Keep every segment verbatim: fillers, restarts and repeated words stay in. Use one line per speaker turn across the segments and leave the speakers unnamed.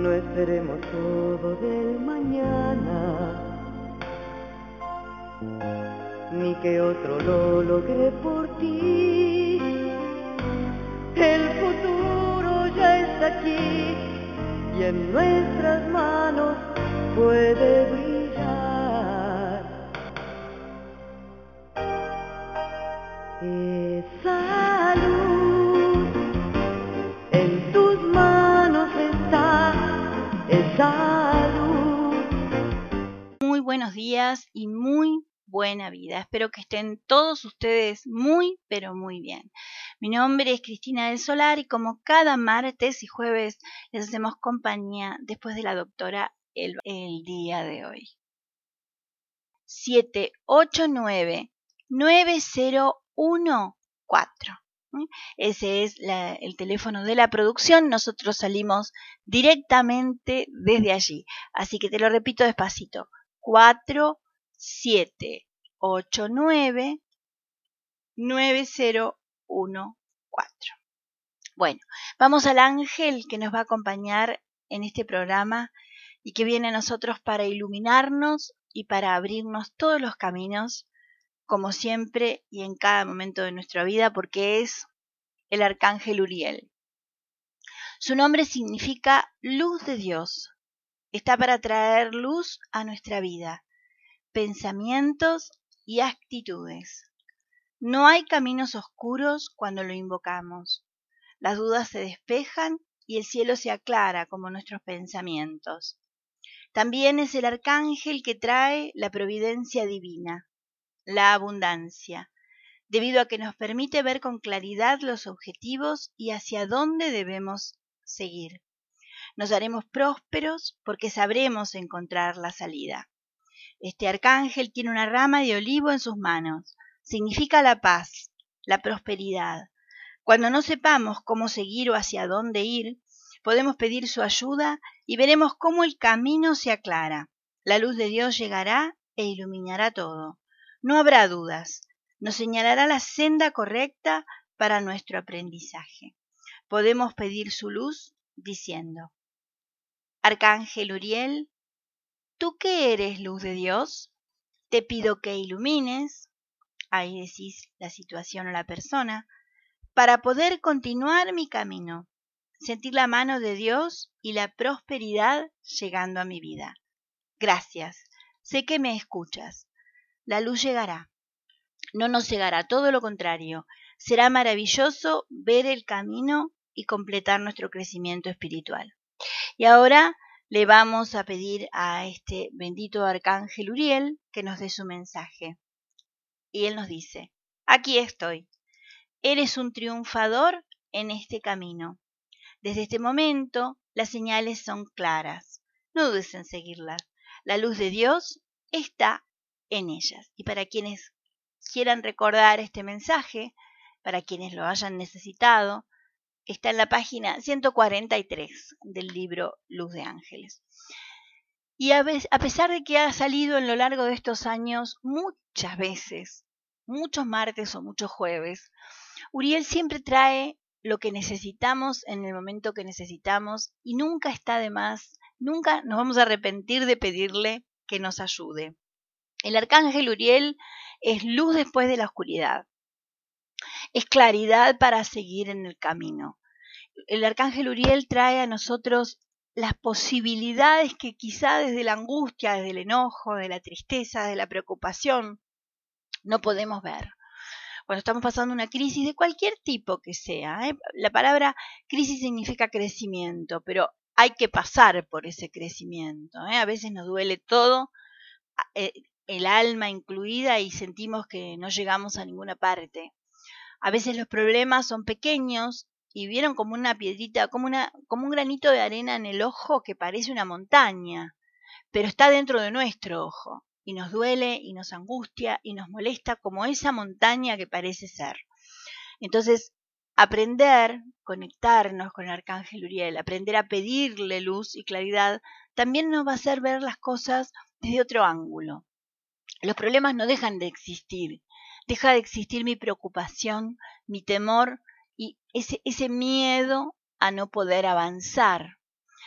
No esperemos todo del mañana, ni que otro lo logre por ti. El futuro ya está aquí y en nuestras manos puede brillar. Esa luz en tus manos está, esa luz.
Muy buenos días y muy buena vida. Espero que estén todos ustedes muy, pero muy bien. Mi nombre es Cristina del Solar y como cada martes y jueves les hacemos compañía después de la doctora el, el día de hoy. siete ocho nueve, nueve cero uno cuatro. Ese es la, el teléfono de la producción. Nosotros salimos directamente desde allí. Así que te lo repito despacito. cuatro siete ocho nueve, nueve cero uno cuatro. Bueno, vamos al ángel que nos va a acompañar en este programa y que viene a nosotros para iluminarnos y para abrirnos todos los caminos, como siempre y en cada momento de nuestra vida, porque es el arcángel Uriel. Su nombre significa luz de Dios. Está para traer luz a nuestra vida, pensamientos y actitudes. No hay caminos oscuros cuando lo invocamos. Las dudas se despejan y el cielo se aclara como nuestros pensamientos. También es el arcángel que trae la providencia divina, la abundancia, debido a que nos permite ver con claridad los objetivos y hacia dónde debemos seguir. Nos haremos prósperos porque sabremos encontrar la salida. Este arcángel tiene una rama de olivo en sus manos. Significa la paz, la prosperidad. Cuando no sepamos cómo seguir o hacia dónde ir, podemos pedir su ayuda y veremos cómo el camino se aclara. La luz de Dios llegará e iluminará todo. No habrá dudas. Nos señalará la senda correcta para nuestro aprendizaje. Podemos pedir su luz diciendo: Arcángel Uriel, ¿tú que eres luz de Dios? Te pido que ilumines, ahí decís la situación o la persona, para poder continuar mi camino, sentir la mano de Dios y la prosperidad llegando a mi vida. Gracias, sé que me escuchas. La luz llegará. No nos cegará, todo lo contrario. Será maravilloso ver el camino y completar nuestro crecimiento espiritual. Y ahora le vamos a pedir a este bendito arcángel Uriel que nos dé su mensaje. Y él nos dice: aquí estoy. Eres un triunfador en este camino. Desde este momento las señales son claras. No dudes en seguirlas. La luz de Dios está en ellas. Y para quienes quieran recordar este mensaje, para quienes lo hayan necesitado, está en la página ciento cuarenta y tres del libro Luz de Ángeles. Y a, vez, a pesar de que ha salido en lo largo de estos años muchas veces, muchos martes o muchos jueves, Uriel siempre trae lo que necesitamos en el momento que necesitamos y nunca está de más, nunca nos vamos a arrepentir de pedirle que nos ayude. El arcángel Uriel es luz después de la oscuridad, es claridad para seguir en el camino. El arcángel Uriel trae a nosotros las posibilidades que quizá desde la angustia, desde el enojo, de la tristeza, de la preocupación, no podemos ver. Cuando estamos pasando una crisis de cualquier tipo que sea, ¿eh? La palabra crisis significa crecimiento, pero hay que pasar por ese crecimiento, ¿eh? A veces nos duele todo, eh, el alma incluida, y sentimos que no llegamos a ninguna parte. A veces los problemas son pequeños y vieron como una piedrita, como, una, como un granito de arena en el ojo que parece una montaña, pero está dentro de nuestro ojo. Y nos duele, y nos angustia, y nos molesta como esa montaña que parece ser. Entonces, aprender, conectarnos con el arcángel Uriel, aprender a pedirle luz y claridad, también nos va a hacer ver las cosas desde otro ángulo. Los problemas no dejan de existir. Deja de existir mi preocupación, mi temor y ese, ese miedo a no poder avanzar.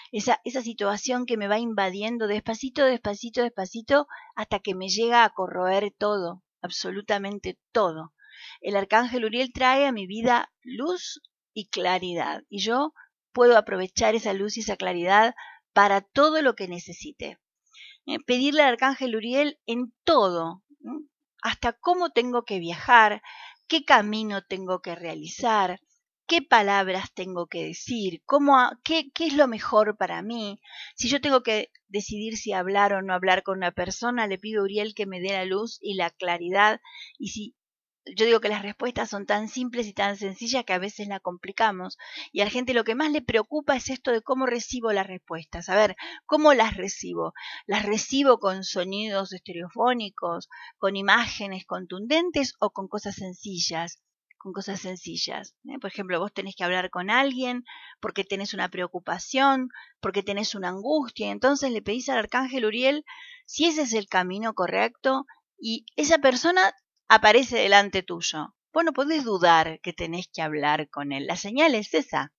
esa, esa situación que me va invadiendo despacito, despacito, despacito, hasta que me llega a corroer todo, absolutamente todo. El arcángel Uriel trae a mi vida luz y claridad, y yo puedo aprovechar esa luz y esa claridad para todo lo que necesite. Eh, pedirle al arcángel Uriel en todo, ¿no? Hasta cómo tengo que viajar, qué camino tengo que realizar, qué palabras tengo que decir, cómo, qué, qué es lo mejor para mí. Si yo tengo que decidir si hablar o no hablar con una persona, le pido a Uriel que me dé la luz y la claridad. Y si yo digo que las respuestas son tan simples y tan sencillas que a veces la complicamos. Y a la gente lo que más le preocupa es esto de cómo recibo las respuestas. A ver, ¿cómo las recibo? ¿Las recibo con sonidos estereofónicos, con imágenes contundentes o con cosas sencillas? Con cosas sencillas. ¿eh? Por ejemplo, vos tenés que hablar con alguien porque tenés una preocupación, porque tenés una angustia, y entonces le pedís al arcángel Uriel si ese es el camino correcto y esa persona aparece delante tuyo. Vos no podés dudar que tenés que hablar con él. La señal es esa.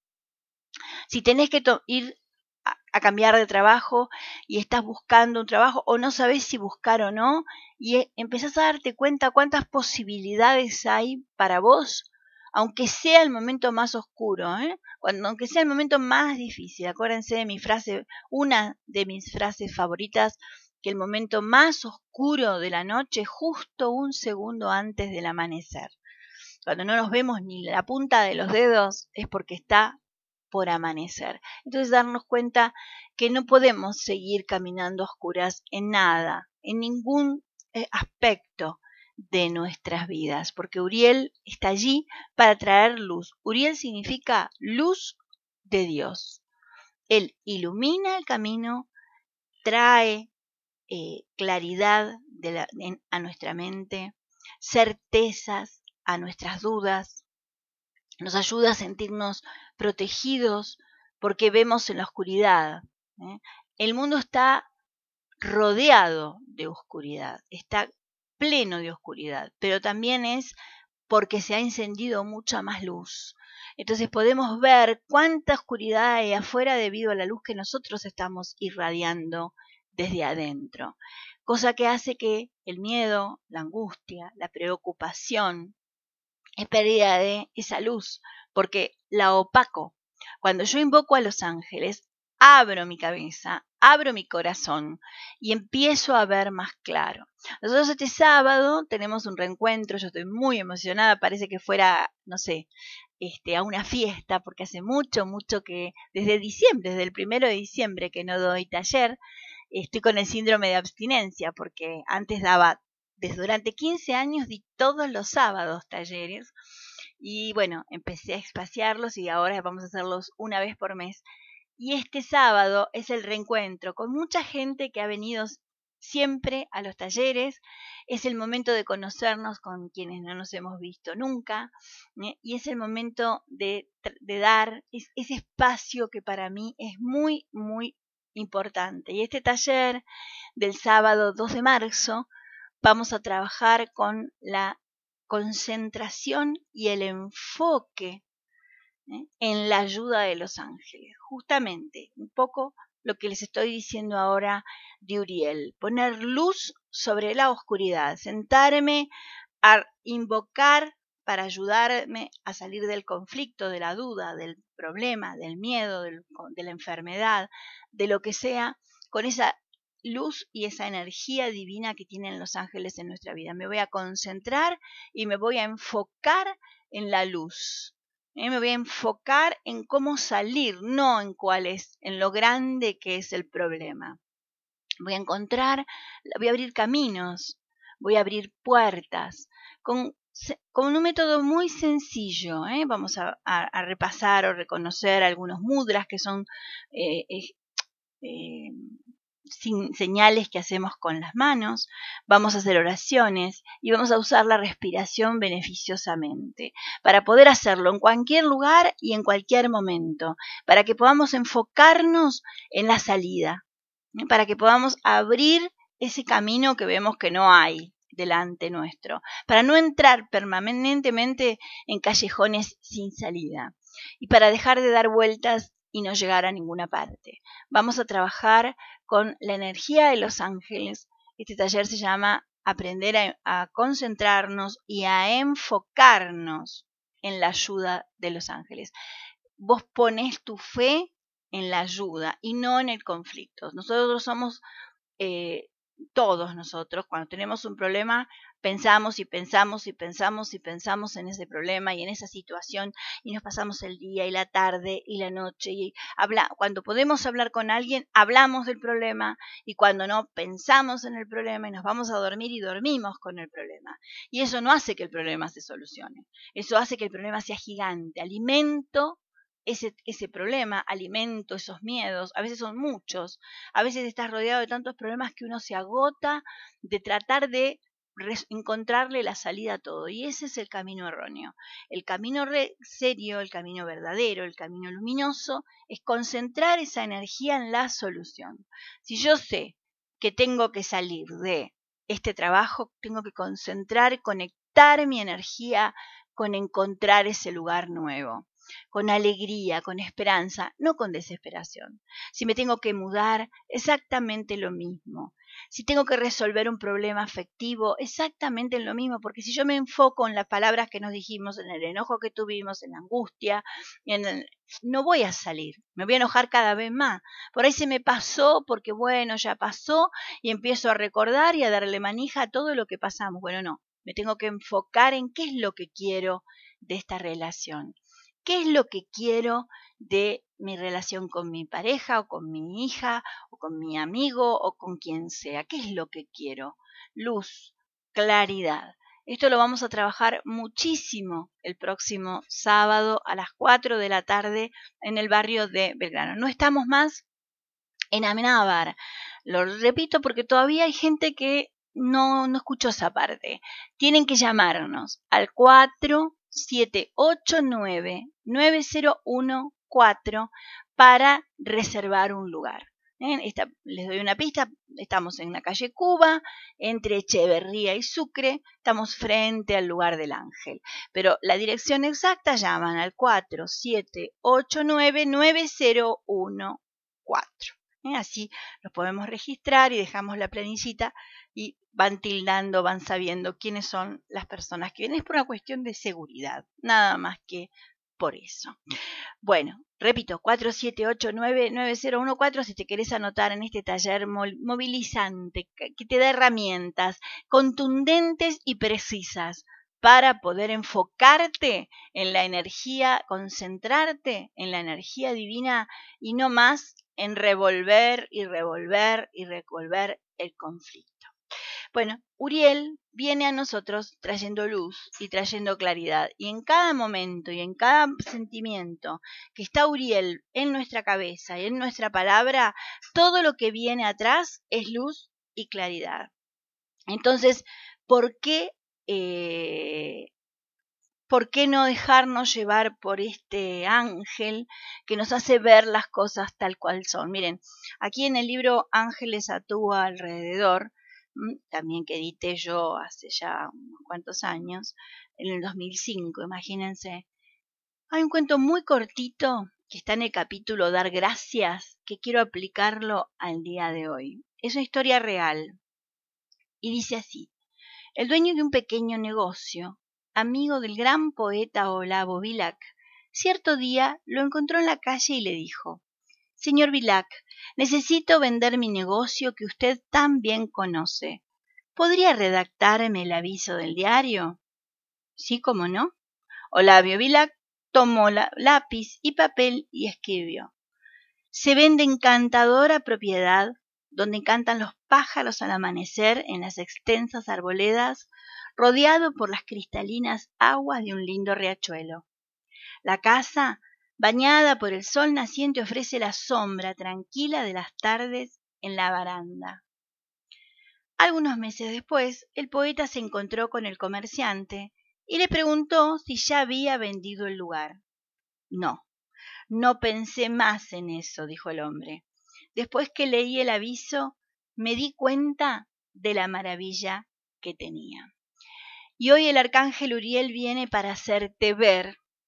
Si tenés que ir a, a cambiar de trabajo y estás buscando un trabajo o no sabés si buscar o no, y empezás a darte cuenta cuántas posibilidades hay para vos, aunque sea el momento más oscuro, ¿eh? Cuando, aunque sea el momento más difícil. Acuérdense de mi frase, una de mis frases favoritas, que el momento más oscuro de la noche, justo un segundo antes del amanecer. Cuando no nos vemos ni la punta de los dedos, es porque está por amanecer. Entonces darnos cuenta que no podemos seguir caminando a oscuras en nada, en ningún eh, aspecto de nuestras vidas, porque Uriel está allí para traer luz. Uriel significa luz de Dios. Él ilumina el camino, trae eh, claridad de la, en, a nuestra mente, certezas a nuestras dudas, nos ayuda a sentirnos protegidos porque vemos en la oscuridad. ¿eh? El mundo está rodeado de oscuridad, está pleno de oscuridad, pero también es porque se ha encendido mucha más luz. Entonces podemos ver cuánta oscuridad hay afuera debido a la luz que nosotros estamos irradiando desde adentro, cosa que hace que el miedo, la angustia, la preocupación es pérdida de esa luz, porque la opaco. Cuando yo invoco a los ángeles, abro mi cabeza, abro mi corazón y empiezo a ver más claro. Nosotros este sábado tenemos un reencuentro, yo estoy muy emocionada, parece que fuera, no sé, este, a una fiesta, porque hace mucho, mucho que, desde diciembre, desde el primero de diciembre que no doy taller, estoy con el síndrome de abstinencia, porque antes daba, desde durante quince años di todos los sábados talleres, y bueno, empecé a espaciarlos y ahora vamos a hacerlos una vez por mes. Y este sábado es el reencuentro con mucha gente que ha venido siempre a los talleres. Es el momento de conocernos con quienes no nos hemos visto nunca, ¿eh? Y es el momento de, de dar ese espacio que para mí es muy, muy importante. Y este taller del sábado dos de marzo vamos a trabajar con la concentración y el enfoque ¿eh? en la ayuda de los ángeles. Justamente, un poco lo que les estoy diciendo ahora de Uriel. Poner luz sobre la oscuridad. Sentarme a invocar para ayudarme a salir del conflicto, de la duda, del problema, del miedo, del, de la enfermedad, de lo que sea, con esa luz y esa energía divina que tienen los ángeles en nuestra vida. Me voy a concentrar y me voy a enfocar en la luz. ¿Eh? Me voy a enfocar en cómo salir, no en cuál es, en lo grande que es el problema. Voy a encontrar, voy a abrir caminos, voy a abrir puertas, con, con un método muy sencillo. ¿eh? Vamos a, a, a repasar o reconocer algunos mudras que son eh, eh, eh, sin señales que hacemos con las manos, vamos a hacer oraciones y vamos a usar la respiración beneficiosamente para poder hacerlo en cualquier lugar y en cualquier momento, para que podamos enfocarnos en la salida, ¿eh? Para que podamos abrir ese camino que vemos que no hay delante nuestro, para no entrar permanentemente en callejones sin salida y para dejar de dar vueltas y no llegar a ninguna parte. Vamos a trabajar con la energía de los ángeles. Este taller se llama Aprender a, a concentrarnos y a enfocarnos en la ayuda de los ángeles. Vos pones tu fe en la ayuda y no en el conflicto. Nosotros somos, eh, todos nosotros, cuando tenemos un problema, pensamos y pensamos y pensamos y pensamos en ese problema y en esa situación y nos pasamos el día y la tarde y la noche y habla, cuando podemos hablar con alguien, hablamos del problema y cuando no, pensamos en el problema y nos vamos a dormir y dormimos con el problema. Y eso no hace que el problema se solucione. Eso hace que el problema sea gigante. Alimento Ese, ese problema, alimento esos miedos, a veces son muchos, a veces estás rodeado de tantos problemas que uno se agota de tratar de encontrarle la salida a todo, y ese es el camino erróneo. El camino re serio, el camino verdadero, el camino luminoso, es concentrar esa energía en la solución. Si yo sé que tengo que salir de este trabajo, tengo que concentrar, conectar mi energía con encontrar ese lugar nuevo, con alegría, con esperanza, no con desesperación. Si me tengo que mudar, exactamente lo mismo. Si tengo que resolver un problema afectivo, exactamente lo mismo, porque si yo me enfoco en las palabras que nos dijimos, en el enojo que tuvimos, en la angustia, en el... no voy a salir, me voy a enojar cada vez más. Por ahí se me pasó, porque bueno, ya pasó, y empiezo a recordar y a darle manija a todo lo que pasamos. Bueno, no, me tengo que enfocar en qué es lo que quiero de esta relación. ¿Qué es lo que quiero de mi relación con mi pareja o con mi hija o con mi amigo o con quien sea? ¿Qué es lo que quiero? Luz, claridad. Esto lo vamos a trabajar muchísimo el próximo sábado a las cuatro de la tarde en el barrio de Belgrano. No estamos más en Amenábar. Lo repito porque todavía hay gente que no, no escuchó esa parte. Tienen que llamarnos al cuatro siete ocho nueve nueve cero uno cuatro para reservar un lugar. ¿Eh? Esta, les doy una pista, estamos en la calle Cuba, entre Echeverría y Sucre, estamos frente al lugar del Ángel. Pero la dirección exacta llaman al cuatro siete ocho nueve nueve cero uno cuatro. ¿Eh? Así los podemos registrar y dejamos la planillita y van tildando, van sabiendo quiénes son las personas que vienen. Es por una cuestión de seguridad, nada más que por eso. Bueno, repito, cuatro siete ocho nueve nueve cero uno cuatro si te querés anotar en este taller movilizante que te da herramientas contundentes y precisas para poder enfocarte en la energía, concentrarte en la energía divina y no más en revolver y revolver y revolver el conflicto. Bueno, Uriel viene a nosotros trayendo luz y trayendo claridad. Y en cada momento y en cada sentimiento que está Uriel en nuestra cabeza y en nuestra palabra, todo lo que viene atrás es luz y claridad. Entonces, ¿por qué, eh, ¿por qué no dejarnos llevar por este ángel que nos hace ver las cosas tal cual son? Miren, aquí en el libro Ángeles a tu alrededor, también que edité yo hace ya unos cuantos años, en el dos mil cinco, imagínense. Hay un cuento muy cortito que está en el capítulo Dar Gracias, que quiero aplicarlo al día de hoy. Es una historia real y dice así: el dueño de un pequeño negocio, amigo del gran poeta Olavo Bilac, cierto día lo encontró en la calle y le dijo: señor Bilac, necesito vender mi negocio que usted tan bien conoce. ¿Podría redactarme el aviso del diario? Sí, cómo no. Olavio Bilac tomó la, lápiz y papel y escribió: se vende encantadora propiedad donde cantan los pájaros al amanecer en las extensas arboledas, rodeado por las cristalinas aguas de un lindo riachuelo. La casa, bañada por el sol naciente, ofrece la sombra tranquila de las tardes en la baranda. Algunos meses después, el poeta se encontró con el comerciante y le preguntó si ya había vendido el lugar. No, no pensé más en eso, dijo el hombre. Después que leí el aviso, me di cuenta de la maravilla que tenía. Y hoy el arcángel Uriel viene para hacerte ver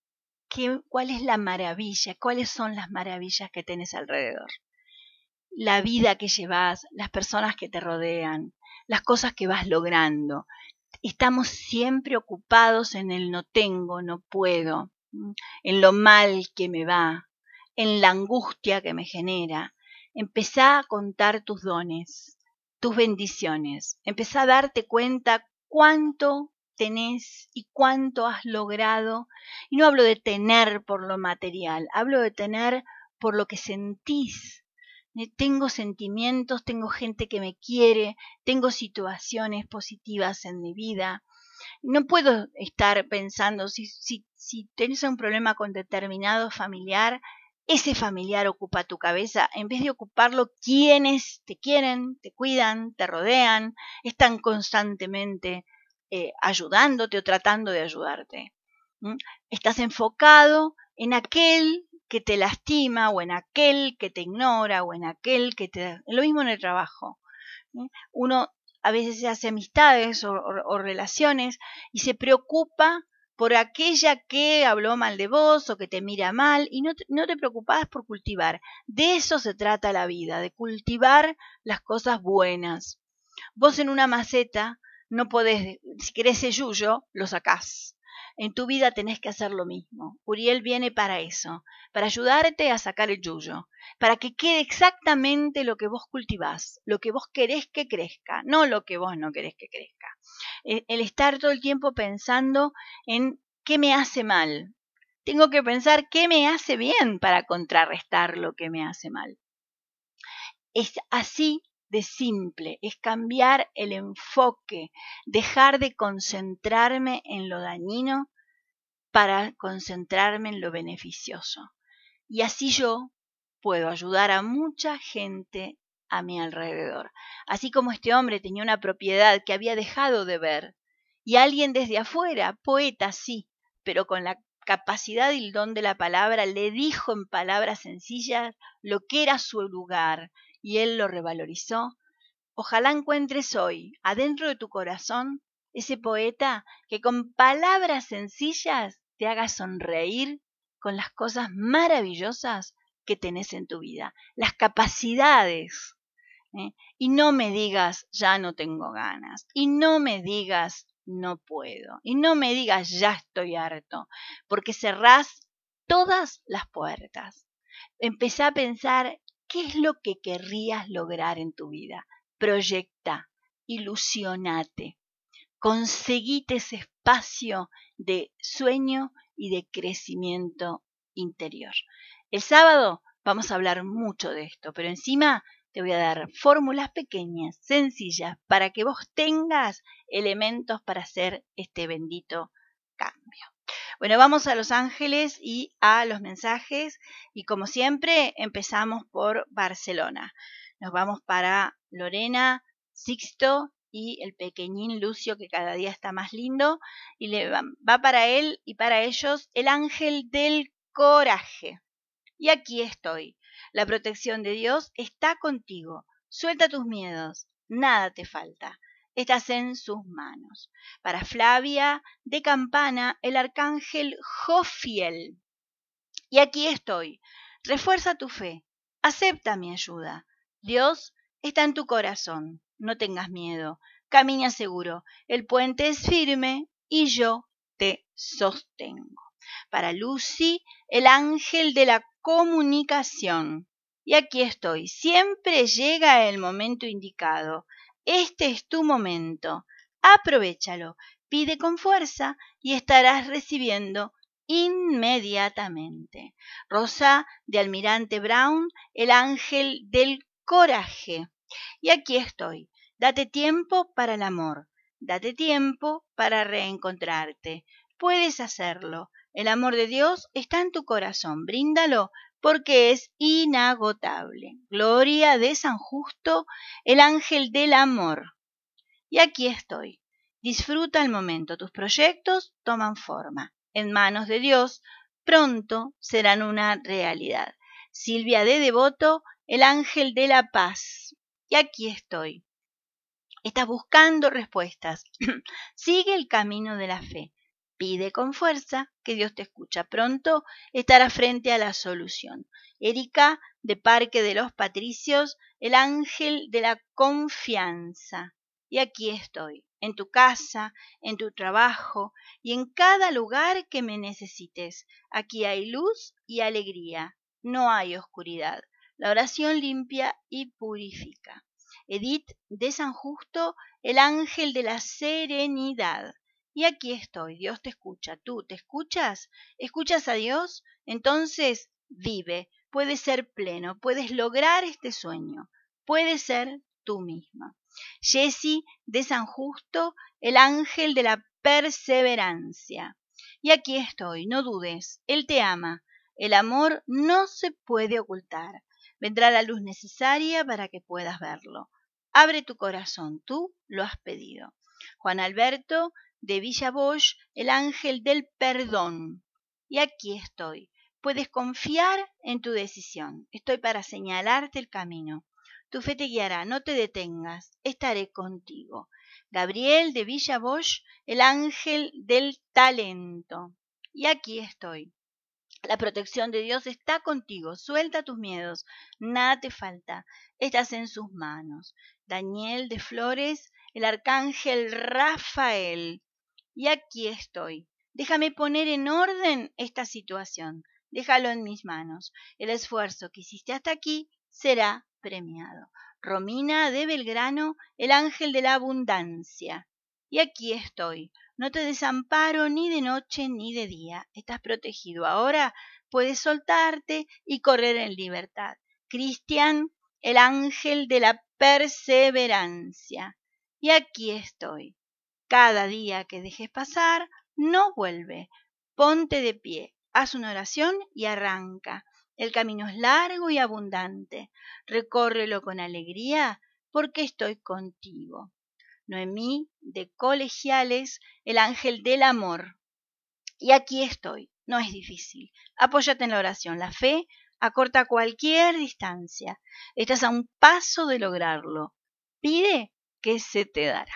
qué, cuál es la maravilla, cuáles son las maravillas que tenés alrededor. La vida que llevas, las personas que te rodean, las cosas que vas logrando. Estamos siempre ocupados en el no tengo, no puedo, en lo mal que me va, en la angustia que me genera. Empezá a contar tus dones, tus bendiciones. Empezá a darte cuenta cuánto tenés y cuánto has logrado. Y no hablo de tener por lo material, hablo de tener por lo que sentís. Tengo sentimientos, tengo gente que me quiere, tengo situaciones positivas en mi vida. No puedo estar pensando, si, si, si tienes un problema con determinado familiar, ese familiar ocupa tu cabeza, en vez de ocuparlo quienes te quieren, te cuidan, te rodean, están constantemente eh, ayudándote o tratando de ayudarte. ¿Mm? Estás enfocado en aquel que te lastima o en aquel que te ignora o en aquel que te... Lo mismo en el trabajo. ¿Mm? Uno a veces se hace amistades o, o, o relaciones y se preocupa por aquella que habló mal de vos o que te mira mal y no te, no te preocupás por cultivar. De eso se trata la vida, de cultivar las cosas buenas. Vos en una maceta no podés, si crece yuyo, lo sacás. En tu vida tenés que hacer lo mismo. Uriel viene para eso, para ayudarte a sacar el yuyo, para que quede exactamente lo que vos cultivás, lo que vos querés que crezca, no lo que vos no querés que crezca. El, el estar todo el tiempo pensando en qué me hace mal. Tengo que pensar qué me hace bien para contrarrestar lo que me hace mal. Es así de simple, es cambiar el enfoque, dejar de concentrarme en lo dañino para concentrarme en lo beneficioso. Y así yo puedo ayudar a mucha gente a mi alrededor. Así como este hombre tenía una propiedad que había dejado de ver, y alguien desde afuera, poeta sí, pero con la capacidad y el don de la palabra, le dijo en palabras sencillas lo que era su lugar, y él lo revalorizó. Ojalá encuentres hoy, adentro de tu corazón, ese poeta que con palabras sencillas te haga sonreír con las cosas maravillosas que tenés en tu vida, las capacidades. ¿eh? Y no me digas, ya no tengo ganas. Y no me digas, no puedo. Y no me digas, ya estoy harto. Porque cerrás todas las puertas. Empezá a pensar qué es lo que querrías lograr en tu vida. Proyecta, ilusionate, conseguite ese espacio de sueño y de crecimiento interior. El sábado vamos a hablar mucho de esto, pero encima te voy a dar fórmulas pequeñas, sencillas, para que vos tengas elementos para hacer este bendito cambio. Bueno, vamos a Los Ángeles y a los mensajes y como siempre empezamos por Barcelona. Nos vamos para Lorena, Sixto y el pequeñín Lucio que cada día está más lindo y le va, va para él y para ellos el ángel del coraje. Y aquí estoy. La protección de Dios está contigo. Suelta tus miedos. Nada te falta. Estás en sus manos. Para Flavia de Campana, el arcángel Jofiel. Y aquí estoy. Refuerza tu fe. Acepta mi ayuda. Dios está en tu corazón. No tengas miedo. Camina seguro. El puente es firme y yo te sostengo. Para Lucy, el ángel de la comunicación. Y aquí estoy. Siempre llega el momento indicado. Este es tu momento. Aprovechalo. Pide con fuerza y estarás recibiendo inmediatamente. Rosa de Almirante Brown, el ángel del coraje. Y aquí estoy. Date tiempo para el amor. Date tiempo para reencontrarte. Puedes hacerlo. El amor de Dios está en tu corazón. Bríndalo porque es inagotable. Gloria de San Justo, el ángel del amor. Y aquí estoy. Disfruta el momento. Tus proyectos toman forma. En manos de Dios, pronto serán una realidad. Silvia de Devoto, el ángel de la paz. Y aquí estoy. Estás buscando respuestas. Sigue el camino de la fe. Pide con fuerza, que Dios te escucha. Pronto estarás frente a la solución. Erika, de Parque de los Patricios, el ángel de la confianza. Y aquí estoy, en tu casa, en tu trabajo y en cada lugar que me necesites. Aquí hay luz y alegría, no hay oscuridad. La oración limpia y purifica. Edith de San Justo, el ángel de la serenidad. Y aquí estoy, Dios te escucha. ¿Tú te escuchas? ¿Escuchas a Dios? Entonces vive, puedes ser pleno, puedes lograr este sueño, puedes ser tú misma. Jessie de San Justo, el ángel de la perseverancia. Y aquí estoy, no dudes, Él te ama. El amor no se puede ocultar. Vendrá la luz necesaria para que puedas verlo. Abre tu corazón, tú lo has pedido. Juan Alberto de Villa Bosch, el ángel del perdón. Y aquí estoy. Puedes confiar en tu decisión. Estoy para señalarte el camino. Tu fe te guiará, no te detengas, estaré contigo. Gabriel de Villa Bosch, el ángel del talento. Y aquí estoy. La protección de Dios está contigo. Suelta tus miedos, nada te falta. Estás en sus manos. Daniel de Flores, el arcángel Rafael. Y aquí estoy. Déjame poner en orden esta situación. Déjalo en mis manos. El esfuerzo que hiciste hasta aquí será premiado. Romina de Belgrano, el ángel de la abundancia. Y aquí estoy. No te desamparo ni de noche ni de día. Estás protegido. Ahora puedes soltarte y correr en libertad. Cristian, el ángel de la perseverancia. Y aquí estoy. Cada día que dejes pasar, no vuelve. Ponte de pie, haz una oración y arranca. El camino es largo y abundante. Recórrelo con alegría porque estoy contigo. Noemí de Colegiales, el ángel del amor. Y aquí estoy. No es difícil. Apóyate en la oración. La fe acorta cualquier distancia. Estás a un paso de lograrlo. Pide que se te dará.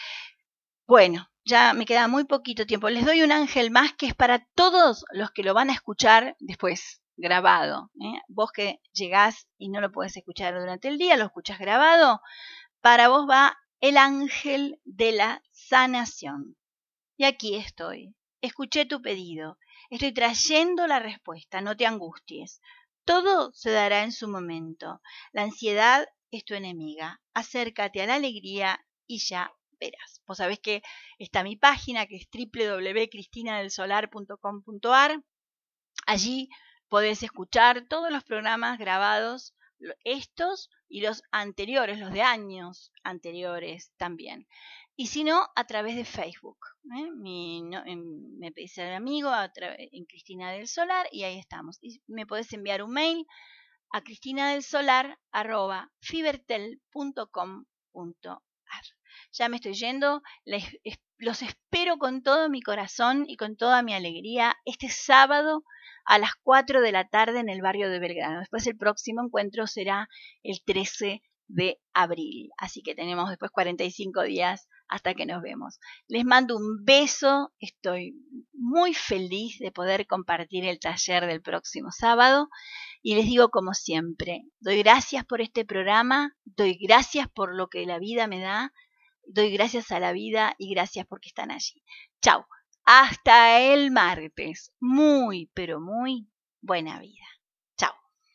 Bueno, ya me queda muy poquito tiempo. Les doy un ángel más que es para todos los que lo van a escuchar después grabado. ¿eh? Vos que llegás y no lo podés escuchar durante el día, lo escuchás grabado. Para vos va el ángel de la sanación. Y aquí estoy. Escuché tu pedido. Estoy trayendo la respuesta. No te angusties. Todo se dará en su momento. La ansiedad es tu enemiga. Acércate a la alegría y ya verás. Vos sabés que está mi página que es doble u doble u doble u punto cristina del solar punto com punto a r. Allí podés escuchar todos los programas grabados, estos y los anteriores, los de años anteriores también. Y si no, a través de Facebook. ¿eh? Mi, no, en, me pedís ser amigo a en Cristina del Solar y ahí estamos. Y me podés enviar un mail a cristinadelsolar arroba fibertel punto com punto a r. Ya me estoy yendo, les, los espero con todo mi corazón y con toda mi alegría este sábado a las cuatro de la tarde en el barrio de Belgrano. Después el próximo encuentro será el trece de abril, así que tenemos después cuarenta y cinco días hasta que nos vemos. Les mando un beso, estoy muy feliz de poder compartir el taller del próximo sábado y les digo como siempre, doy gracias por este programa, doy gracias por lo que la vida me da, doy gracias a la vida y gracias porque están allí. Chao, hasta el martes. Muy, pero muy buena vida. Chao.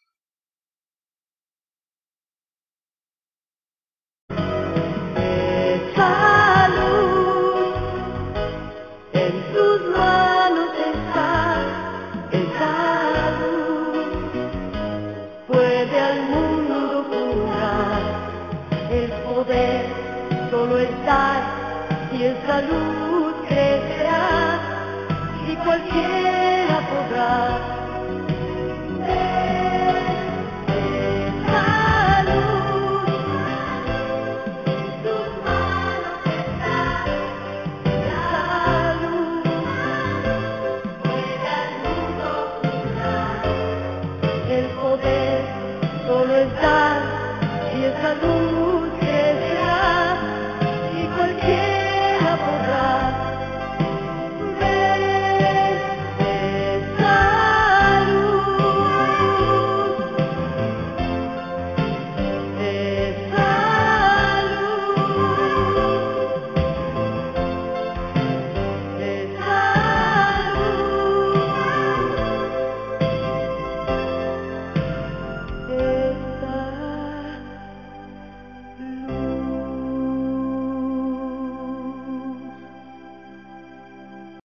Esa luz en tus manos está, esa luz puede al mundo curar. El poder solo está y esa luz crecerá y cualquiera podrá. Solo está y esa luz